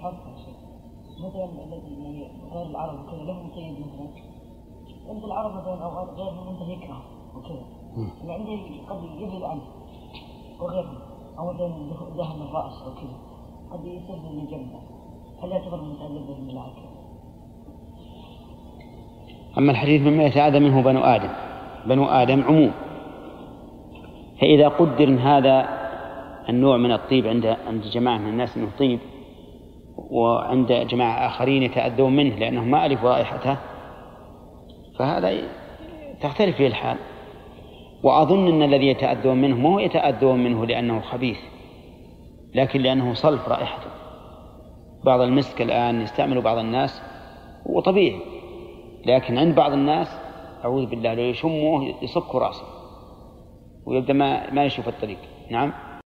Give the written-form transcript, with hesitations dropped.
مثلا الذي غير العرب وكذا لهم طيب مثلا عند العرب مثلا أوقات غيرهم عنده يكره وكذا عندي قد يبعد عنه وغيرهم أو مثلا دهن الرأس وكذا قد يسبب من جنبه هل يعتبر متعلق من العكس؟ أما الحديث مما يتعاذى منه بنو آدم عموم، فإذا قدر هذا النوع من الطيب عند جماعة من الناس أنه طيب، وعند جماعة آخرين يتأذون منه لأنهم ما ألفوا رائحته، فهذا تختلف فيه الحال. وأظن أن الذي يتأذون منه ما هو يتأذون منه لأنه خبيث، لكن لأنه صلف رائحته. بعض المسك الآن يستعمل بعض الناس وطبيعي، لكن عند بعض الناس أعوذ بالله لو يشموه يصك رأسه ويبدأ ما يشوف الطريق. نعم.